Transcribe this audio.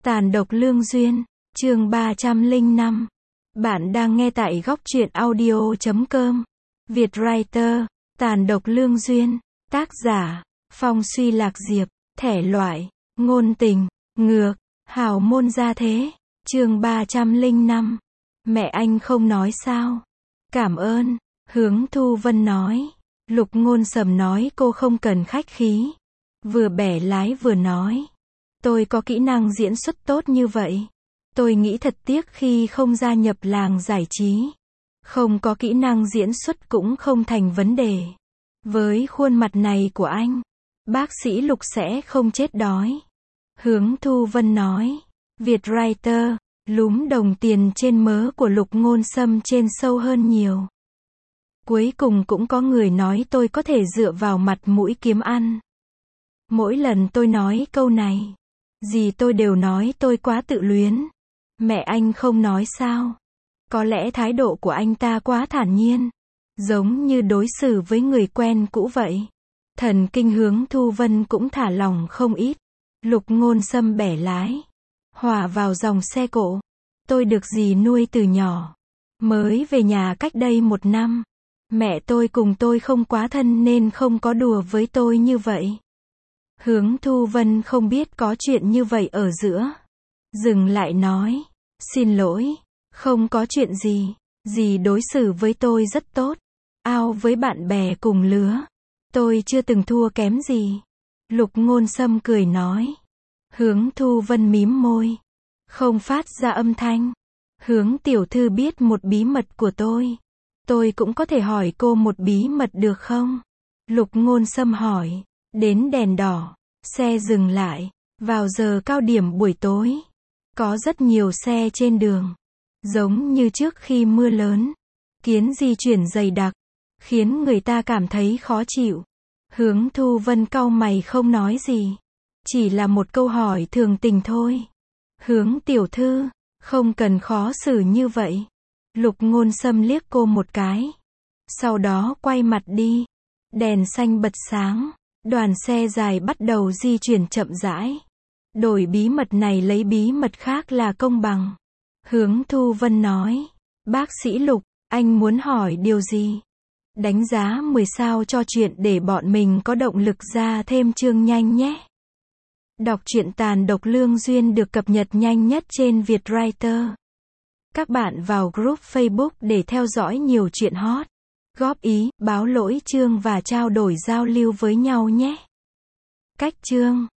Tàn độc lương duyên, chương 305. Bạn đang nghe tại góc truyện audio.com. Việt Writer, Tàn độc lương duyên, tác giả, Phong Suy Lạc Diệp, thể loại, ngôn tình, ngược, hào môn gia thế, chương 305. Mẹ anh không nói sao? Cảm ơn, Hướng Thu Vân nói. Lục Ngôn Sầm nói cô không cần khách khí. Vừa bẻ lái vừa nói. Tôi có kỹ năng diễn xuất tốt như vậy. Tôi nghĩ thật tiếc khi không gia nhập làng giải trí. Không có kỹ năng diễn xuất cũng không thành vấn đề. Với khuôn mặt này của anh, bác sĩ Lục sẽ không chết đói. Hướng Thu Vân nói. Việt Writer, lúm đồng tiền trên mớ của Lục Ngôn Sâm trên sâu hơn nhiều. Cuối cùng cũng có người nói tôi có thể dựa vào mặt mũi kiếm ăn. Mỗi lần tôi nói câu này, gì tôi đều nói tôi quá tự luyến. Mẹ anh không nói sao? Có lẽ thái độ của anh ta quá thản nhiên, giống như đối xử với người quen cũ vậy. Thần kinh Hướng Thu Vân cũng thả lòng không ít. Lục Ngôn Sâm bẻ lái, hòa vào dòng xe cộ. Tôi được dì nuôi từ nhỏ. Mới về nhà cách đây 1 năm. Mẹ tôi cùng tôi không quá thân nên không có đùa với tôi như vậy. Hướng Thu Vân không biết có chuyện như vậy ở giữa. Dừng lại nói. Xin lỗi. Không có chuyện gì. Dì đối xử với tôi rất tốt. Ao với bạn bè cùng lứa. Tôi chưa từng thua kém gì. Lục Ngôn Sâm cười nói. Hướng Thu Vân mím môi. Không phát ra âm thanh. Hướng tiểu thư biết một bí mật của tôi. Tôi cũng có thể hỏi cô một bí mật được không? Lục Ngôn Sâm hỏi. Đến đèn đỏ, xe dừng lại. Vào giờ cao điểm buổi tối, có rất nhiều xe trên đường. Giống như trước khi mưa lớn, kiến di chuyển dày đặc, khiến người ta cảm thấy khó chịu. Hướng Thu Vân cau mày không nói gì. Chỉ là một câu hỏi thường tình thôi. Hướng tiểu thư, không cần khó xử như vậy. Lục Ngôn Sâm liếc cô một cái. Sau đó quay mặt đi. Đèn xanh bật sáng. Đoàn xe dài bắt đầu di chuyển chậm rãi. Đổi bí mật này lấy bí mật khác là công bằng. Hướng Thu Vân nói. Bác sĩ Lục, anh muốn hỏi điều gì? Đánh giá 10 sao cho chuyện để bọn mình có động lực ra thêm chương nhanh nhé. Đọc truyện Tàn độc lương duyên được cập nhật nhanh nhất trên Việt Writer. Các bạn vào group Facebook để theo dõi nhiều chuyện hot. Góp ý, báo lỗi chương và trao đổi giao lưu với nhau nhé. Cách chương